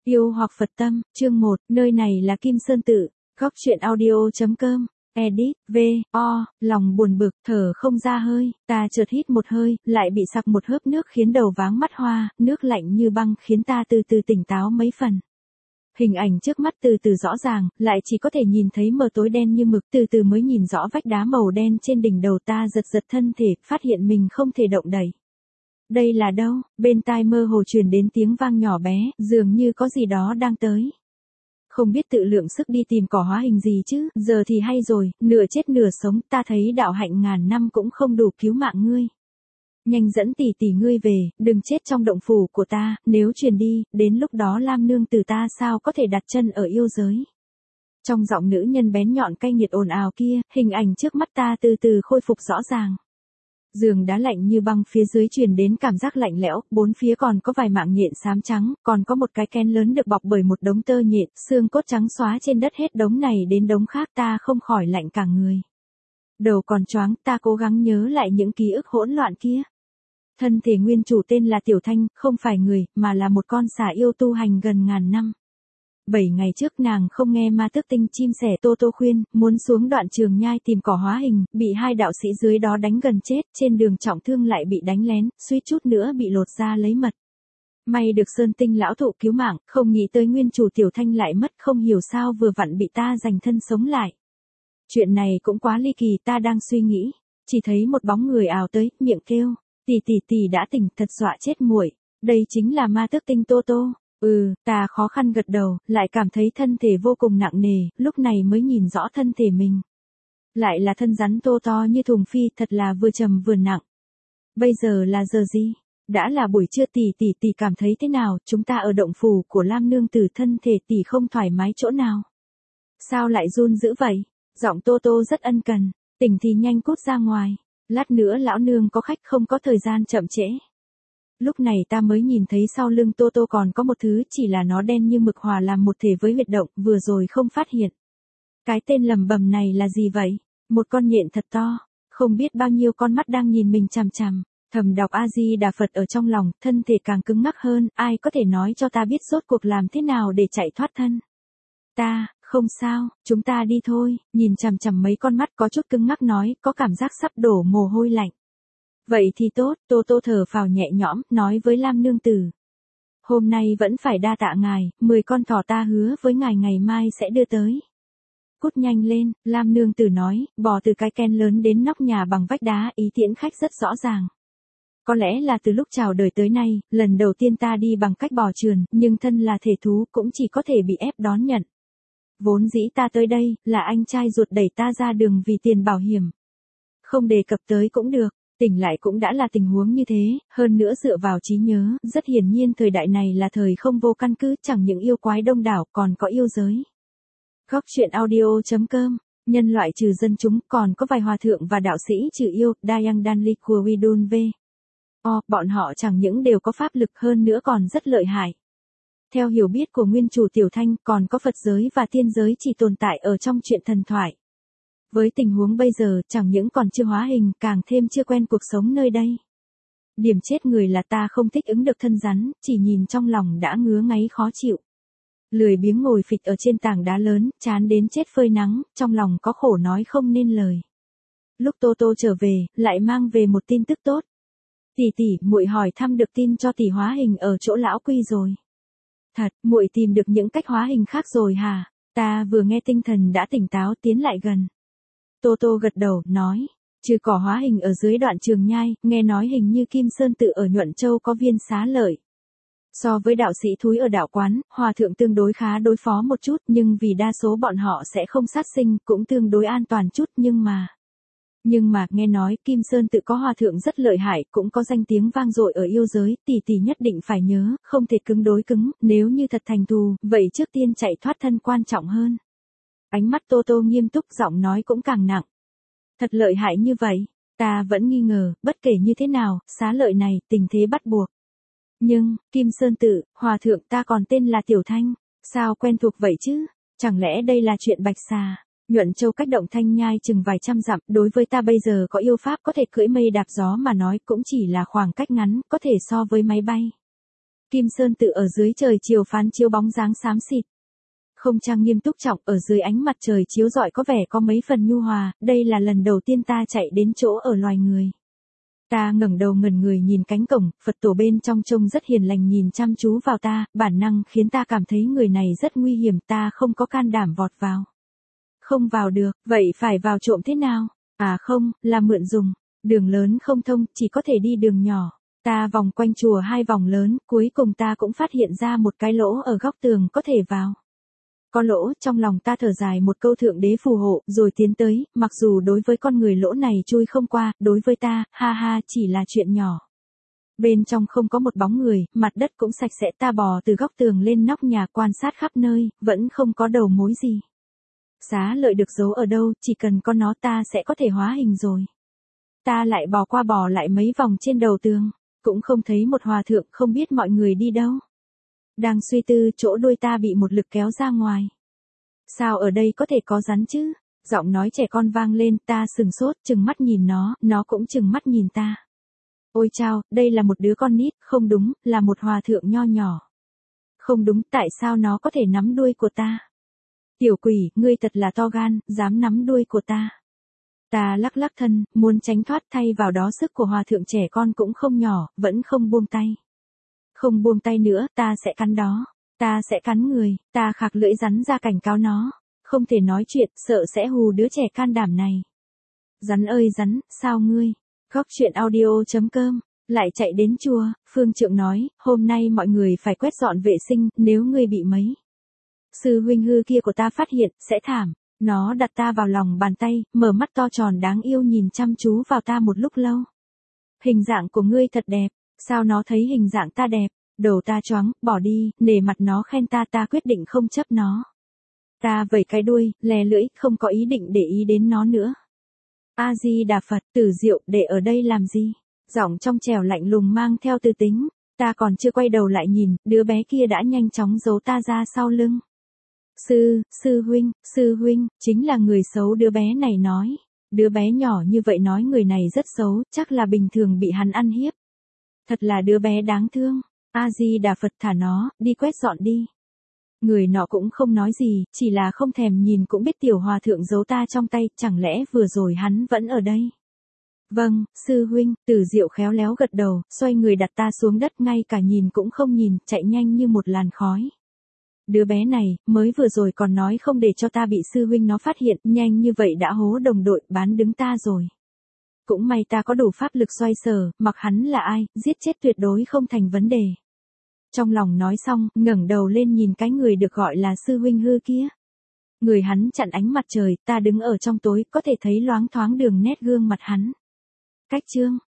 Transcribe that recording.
Yêu hoặc Phật tâm, chương 1, nơi này là Kim Sơn Tự, góc truyện audio.com, edit, lòng buồn bực, thở không ra hơi, ta chợt hít một hơi, lại bị sặc một hớp nước khiến đầu váng mắt hoa, nước lạnh như băng khiến ta từ từ tỉnh táo mấy phần. Hình ảnh trước mắt từ từ rõ ràng, lại chỉ có thể nhìn thấy mờ tối đen như mực, từ từ mới nhìn rõ vách đá màu đen trên đỉnh đầu ta giật giật thân thể, phát hiện mình không thể động đậy. Đây là đâu? Bên tai mơ hồ truyền đến tiếng vang nhỏ bé, dường như có gì đó đang tới. Không biết tự lượng sức đi tìm cỏ hóa hình gì chứ, giờ thì hay rồi, nửa chết nửa sống, ta thấy đạo hạnh ngàn năm cũng không đủ cứu mạng ngươi. Nhanh dẫn tỷ tỷ ngươi về, đừng chết trong động phủ của ta, nếu truyền đi, đến lúc đó Lam nương tử ta sao có thể đặt chân ở yêu giới. Trong giọng nữ nhân bén nhọn cay nghiệt ồn ào kia, hình ảnh trước mắt ta từ từ khôi phục rõ ràng. Giường đá lạnh như băng phía dưới truyền đến cảm giác lạnh lẽo, bốn phía còn có vài mạng nhện xám trắng, còn có một cái kén lớn được bọc bởi một đống tơ nhện, xương cốt trắng xóa trên đất hết đống này đến đống khác, ta không khỏi lạnh cả người. Đầu còn choáng, ta cố gắng nhớ lại những ký ức hỗn loạn kia. Thân thể nguyên chủ tên là Tiểu Thanh, không phải người, mà là một con xà yêu tu hành gần ngàn năm. 7 ngày trước nàng không nghe ma tước tinh chim sẻ Tô Tô khuyên, muốn xuống đoạn trường nhai tìm cỏ hóa hình, bị hai đạo sĩ dưới đó đánh gần chết, trên đường trọng thương lại bị đánh lén, suýt chút nữa bị lột da lấy mật. May được Sơn Tinh lão thụ cứu mạng, không nghĩ tới nguyên chủ Tiểu Thanh lại mất, không hiểu sao vừa vặn bị ta giành thân sống lại. Chuyện này cũng quá ly kỳ, ta đang suy nghĩ, chỉ thấy một bóng người ào tới, miệng kêu, tỷ đã tỉnh, thật dọa chết muội. Đây chính là ma tước tinh Tô Tô. Ta khó khăn gật đầu, lại cảm thấy thân thể vô cùng nặng nề, lúc này mới nhìn rõ thân thể mình. Lại là thân rắn tô to như thùng phi, thật là vừa trầm vừa nặng. Bây giờ là giờ gì? Đã là buổi trưa, tỷ cảm thấy thế nào? Chúng ta ở động phủ của Lam nương tử, thân thể tỷ không thoải mái chỗ nào? Sao lại run dữ vậy? Giọng Tô Tô rất ân cần, tỉnh thì nhanh cút ra ngoài, lát nữa lão nương có khách, không có thời gian chậm trễ. Lúc này ta mới nhìn thấy sau lưng Tô Tô còn có một thứ, chỉ là nó đen như mực hòa làm một thể với huyệt động, vừa rồi không phát hiện. Cái tên lầm bầm này là gì vậy? Một con nhện thật to, không biết bao nhiêu con mắt đang nhìn mình chằm chằm. Thầm đọc A-di-đà Phật ở trong lòng, thân thể càng cứng ngắc hơn, ai có thể nói cho ta biết rốt cuộc làm thế nào để chạy thoát thân? Không sao, chúng ta đi thôi, nhìn chằm chằm mấy con mắt có chút cứng ngắc nói, có cảm giác sắp đổ mồ hôi lạnh. Vậy thì tốt, Tô Tô thở phào nhẹ nhõm, nói với Lam nương tử. Hôm nay vẫn phải đa tạ ngài, 10 con thỏ ta hứa với ngài ngày mai sẽ đưa tới. Cút nhanh lên, Lam nương tử nói, bò từ cái ken lớn đến nóc nhà bằng vách đá, ý tiễn khách rất rõ ràng. Có lẽ là từ lúc chào đời tới nay, lần đầu tiên ta đi bằng cách bò trườn, nhưng thân là thể thú cũng chỉ có thể bị ép đón nhận. Vốn dĩ ta tới đây, là anh trai ruột đẩy ta ra đường vì tiền bảo hiểm. Không đề cập tới cũng được. Tỉnh lại cũng đã là tình huống như thế, hơn nữa dựa vào trí nhớ, rất hiển nhiên thời đại này là thời không vô căn cứ, chẳng những yêu quái đông đảo, còn có yêu giới. Góc truyện audio.com, nhân loại trừ dân chúng, còn có vài hòa thượng và đạo sĩ trừ yêu, Dayang Danli của Widun V. Bọn họ chẳng những đều có pháp lực, hơn nữa còn rất lợi hại. Theo hiểu biết của nguyên chủ Tiểu Thanh, còn có Phật giới và tiên giới chỉ tồn tại ở trong truyện thần thoại. Với tình huống bây giờ, chẳng những còn chưa hóa hình, càng thêm chưa quen cuộc sống nơi đây. Điểm chết người là ta không thích ứng được thân rắn, chỉ nhìn trong lòng đã ngứa ngáy khó chịu. Lười biếng ngồi phịch ở trên tảng đá lớn, chán đến chết phơi nắng, trong lòng có khổ nói không nên lời. Lúc Tô Tô trở về, lại mang về một tin tức tốt. Tỷ, muội hỏi thăm được tin cho tỷ hóa hình ở chỗ lão Quy rồi. Thật, muội tìm được những cách hóa hình khác rồi hả? Ta vừa nghe tinh thần đã tỉnh táo, tiến lại gần. Tô Tô gật đầu, nói, trừ cỏ hóa hình ở dưới đoạn trường nhai, nghe nói hình như Kim Sơn Tự ở Nhuận Châu có viên xá lợi. So với đạo sĩ thúi ở đạo quán, hòa thượng tương đối khá đối phó một chút, nhưng vì đa số bọn họ sẽ không sát sinh, cũng tương đối an toàn chút, nhưng mà nghe nói Kim Sơn Tự có hòa thượng rất lợi hại, cũng có danh tiếng vang dội ở yêu giới, tỷ nhất định phải nhớ, không thể cứng đối cứng, nếu như thật thành thù, vậy trước tiên chạy thoát thân quan trọng hơn. Ánh mắt Tô Tô nghiêm túc, giọng nói cũng càng nặng. Thật lợi hại như vậy, ta vẫn nghi ngờ, bất kể như thế nào, xá lợi này, tình thế bắt buộc. Nhưng, Kim Sơn Tự, hòa thượng ta còn tên là Tiểu Thanh, sao quen thuộc vậy chứ, chẳng lẽ đây là chuyện Bạch Xà? Nhuận Châu cách động Thanh Nhai chừng vài trăm dặm, đối với ta bây giờ có yêu pháp có thể cưỡi mây đạp gió mà nói cũng chỉ là khoảng cách ngắn, có thể so với máy bay. Kim Sơn Tự ở dưới trời chiều phán chiếu bóng dáng xám xịt. Không trang nghiêm túc trọng, ở dưới ánh mặt trời chiếu rọi có vẻ có mấy phần nhu hòa, đây là lần đầu tiên ta chạy đến chỗ ở loài người. Ta ngẩng đầu ngẩn người nhìn cánh cổng, Phật tổ bên trong trông rất hiền lành nhìn chăm chú vào ta, bản năng khiến ta cảm thấy người này rất nguy hiểm, ta không có can đảm vọt vào. Không vào được, vậy phải vào trộm thế nào? À không, là mượn dùng. Đường lớn không thông, chỉ có thể đi đường nhỏ. Ta vòng quanh chùa 2 vòng lớn, cuối cùng ta cũng phát hiện ra một cái lỗ ở góc tường có thể vào. Có lỗ, trong lòng ta thở dài một câu thượng đế phù hộ, rồi tiến tới, mặc dù đối với con người lỗ này chui không qua, đối với ta, ha ha, chỉ là chuyện nhỏ. Bên trong không có một bóng người, mặt đất cũng sạch sẽ, ta bò từ góc tường lên nóc nhà quan sát khắp nơi, vẫn không có đầu mối gì. Xá lợi được giấu ở đâu, chỉ cần có nó ta sẽ có thể hóa hình rồi. Ta lại bò qua bò lại mấy vòng trên đầu tường, cũng không thấy một hòa thượng, không biết mọi người đi đâu. Đang suy tư, chỗ đuôi ta bị một lực kéo ra ngoài. Sao ở đây có thể có rắn chứ? Giọng nói trẻ con vang lên, ta sừng sốt, chừng mắt nhìn nó cũng chừng mắt nhìn ta. Ôi chao, đây là một đứa con nít, không đúng, là một hòa thượng nho nhỏ. Không đúng, tại sao nó có thể nắm đuôi của ta? Tiểu quỷ, ngươi thật là to gan, dám nắm đuôi của ta. Ta lắc lắc thân, muốn tránh thoát, thay vào đó sức của hòa thượng trẻ con cũng không nhỏ, vẫn không buông tay. Không buông tay nữa, ta sẽ cắn đó. Ta sẽ cắn người, ta khạc lưỡi rắn ra cảnh cáo nó. Không thể nói chuyện, sợ sẽ hù đứa trẻ can đảm này. Rắn ơi rắn, sao ngươi? Góc chuyện audio.com. Lại chạy đến chùa, phương trượng nói, hôm nay mọi người phải quét dọn vệ sinh, nếu ngươi bị mấy sư huynh hư kia của ta phát hiện, sẽ thảm. Nó đặt ta vào lòng bàn tay, mở mắt to tròn đáng yêu nhìn chăm chú vào ta một lúc lâu. Hình dạng của ngươi thật đẹp, sao nó thấy hình dạng ta đẹp? Đầu ta choáng, bỏ đi, nể mặt nó khen ta, ta quyết định không chấp nó. Ta vẩy cái đuôi, lè lưỡi, không có ý định để ý đến nó nữa. A Di Đà Phật, Tử Diệu, để ở đây làm gì? Giọng trong trẻo lạnh lùng mang theo tư tính. Ta còn chưa quay đầu lại nhìn, đứa bé kia đã nhanh chóng giấu ta ra sau lưng. Sư huynh, chính là người xấu, đứa bé này nói. Đứa bé nhỏ như vậy nói người này rất xấu, chắc là bình thường bị hắn ăn hiếp. Thật là đứa bé đáng thương. A Di Đà Phật, thả nó, đi quét dọn đi. Người nọ cũng không nói gì, chỉ là không thèm nhìn cũng biết tiểu hòa thượng giấu ta trong tay, chẳng lẽ vừa rồi hắn vẫn ở đây. Vâng, sư huynh, Tử Diệu khéo léo gật đầu, xoay người đặt ta xuống đất, ngay cả nhìn cũng không nhìn, chạy nhanh như một làn khói. Đứa bé này, mới vừa rồi còn nói không để cho ta bị sư huynh nó phát hiện, nhanh như vậy đã hố đồng đội, bán đứng ta rồi. Cũng may ta có đủ pháp lực xoay sở, mặc hắn là ai, giết chết tuyệt đối không thành vấn đề. Trong lòng nói xong, ngẩng đầu lên nhìn cái người được gọi là sư huynh hư kia. Người hắn chặn ánh mặt trời, ta đứng ở trong tối, có thể thấy loáng thoáng đường nét gương mặt hắn. Cách chương